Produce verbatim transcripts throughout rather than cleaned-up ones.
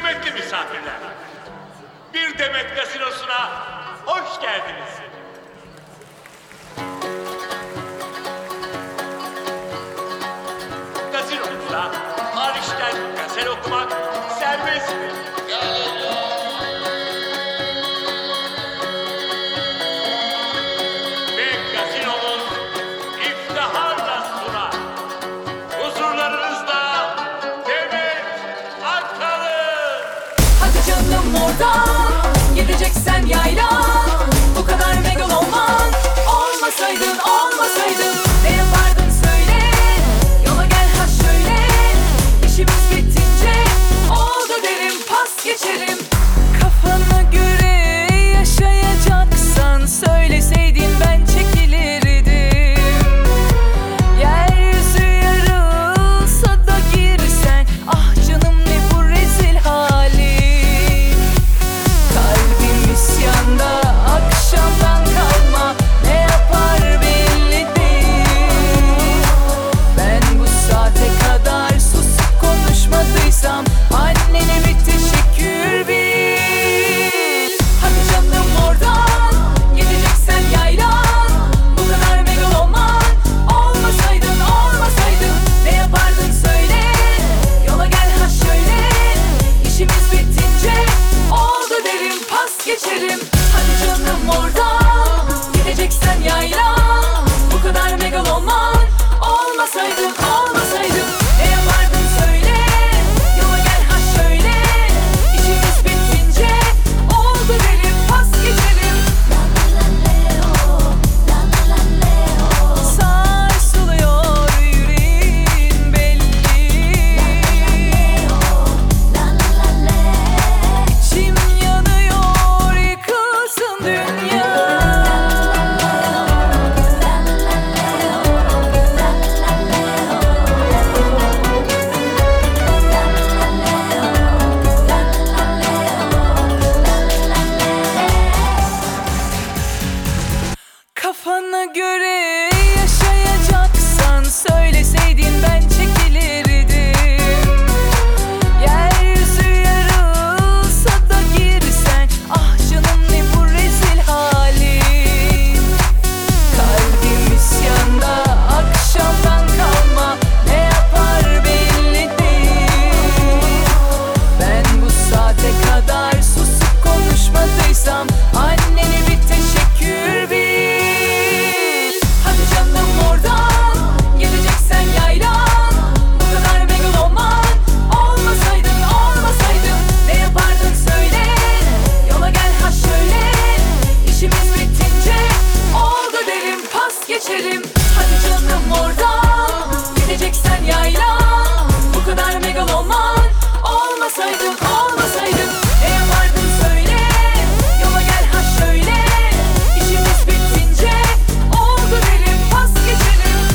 Kıymetli misafirler, bir Demet Gazinosu'na hoş geldiniz. Gazinomuzda hariçten gazel okumak serbest. Ve gazinomuz iftiharla sunar. Huzurlarınızda Demet Akalın. Hadi canım oradan gideceksen yayla. Bu kadar megaloman olmasaydın, olmasaydın ne yapardın söyle. Yola gel ha şöyle, işimiz bitince oldu derim, pas geçerim. Kafana göre yaşayacaksan söyleseydin ben çekilirdim. Yeryüzü yarılsa da girsen, ah canım ne bu rezil halin. Kalbim isyanda, akşamdan kalma, ne yapar belli değil. Ben bu saate kadar susup konuşmadıysam annene bir teşekkür bil. Hadi canım oradan gideceksen yaylan. Bu kadar megaloman olmasaydın, olmasaydın ne yapardın söyle. Yola gel ha şöyle, işimiz bitince oldu derim, pas geçerim. Hadi canım oradan gideceksen yaylan. Bu kadar megaloman olmasaydın, olmasaydın ne yapardın söyle. Yola gel ha şöyle, işimiz bitince oldu derim, pas geçerim. Sarsılıyor yüreğin belli. İçim yanıyor, yıkılsın dünya. Kafana göre yaşayacaksan söyleseydin ben çekilirdim. Yeryüzü yarılsa da girsen, ah canım ne bu rezil halin. Kalbim isyanda, akşamdan kalma, ne yapar belli değil. Ben bu saate kadar susup konuşmadıysam annene bir teşekkür bil. Hadi canım oradan gideceksen yaylan. Bu kadar megaloman olmasaydın, olmasaydın ne yapardın söyle. Yola gel ha şöyle, işimiz bitince oldu derim, pas geçerim. Hadi canım oradan gideceksen yaylan. Bu kadar megaloman olmasaydın, olmasaydın ne yapardın söyle. Yola gel ha şöyle, işimiz bitince oldu derim, pas geçerim.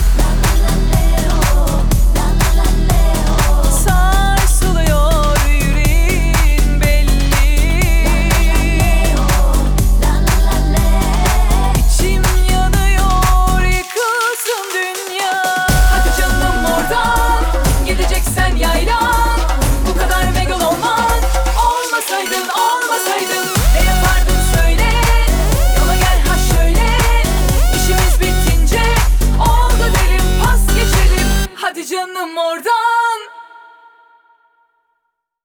Sarsılıyor yüreğin belli. İçim yanıyor, yıkılsın dünya. Hadi canım oradan gideceksen yaylan. Bu kadar megaloman olmasaydın, olmasaydın ne yapardın söyle. Yola gel ha şöyle, işimiz bitince oldu derim, pas geçerim. Hadi canım oradan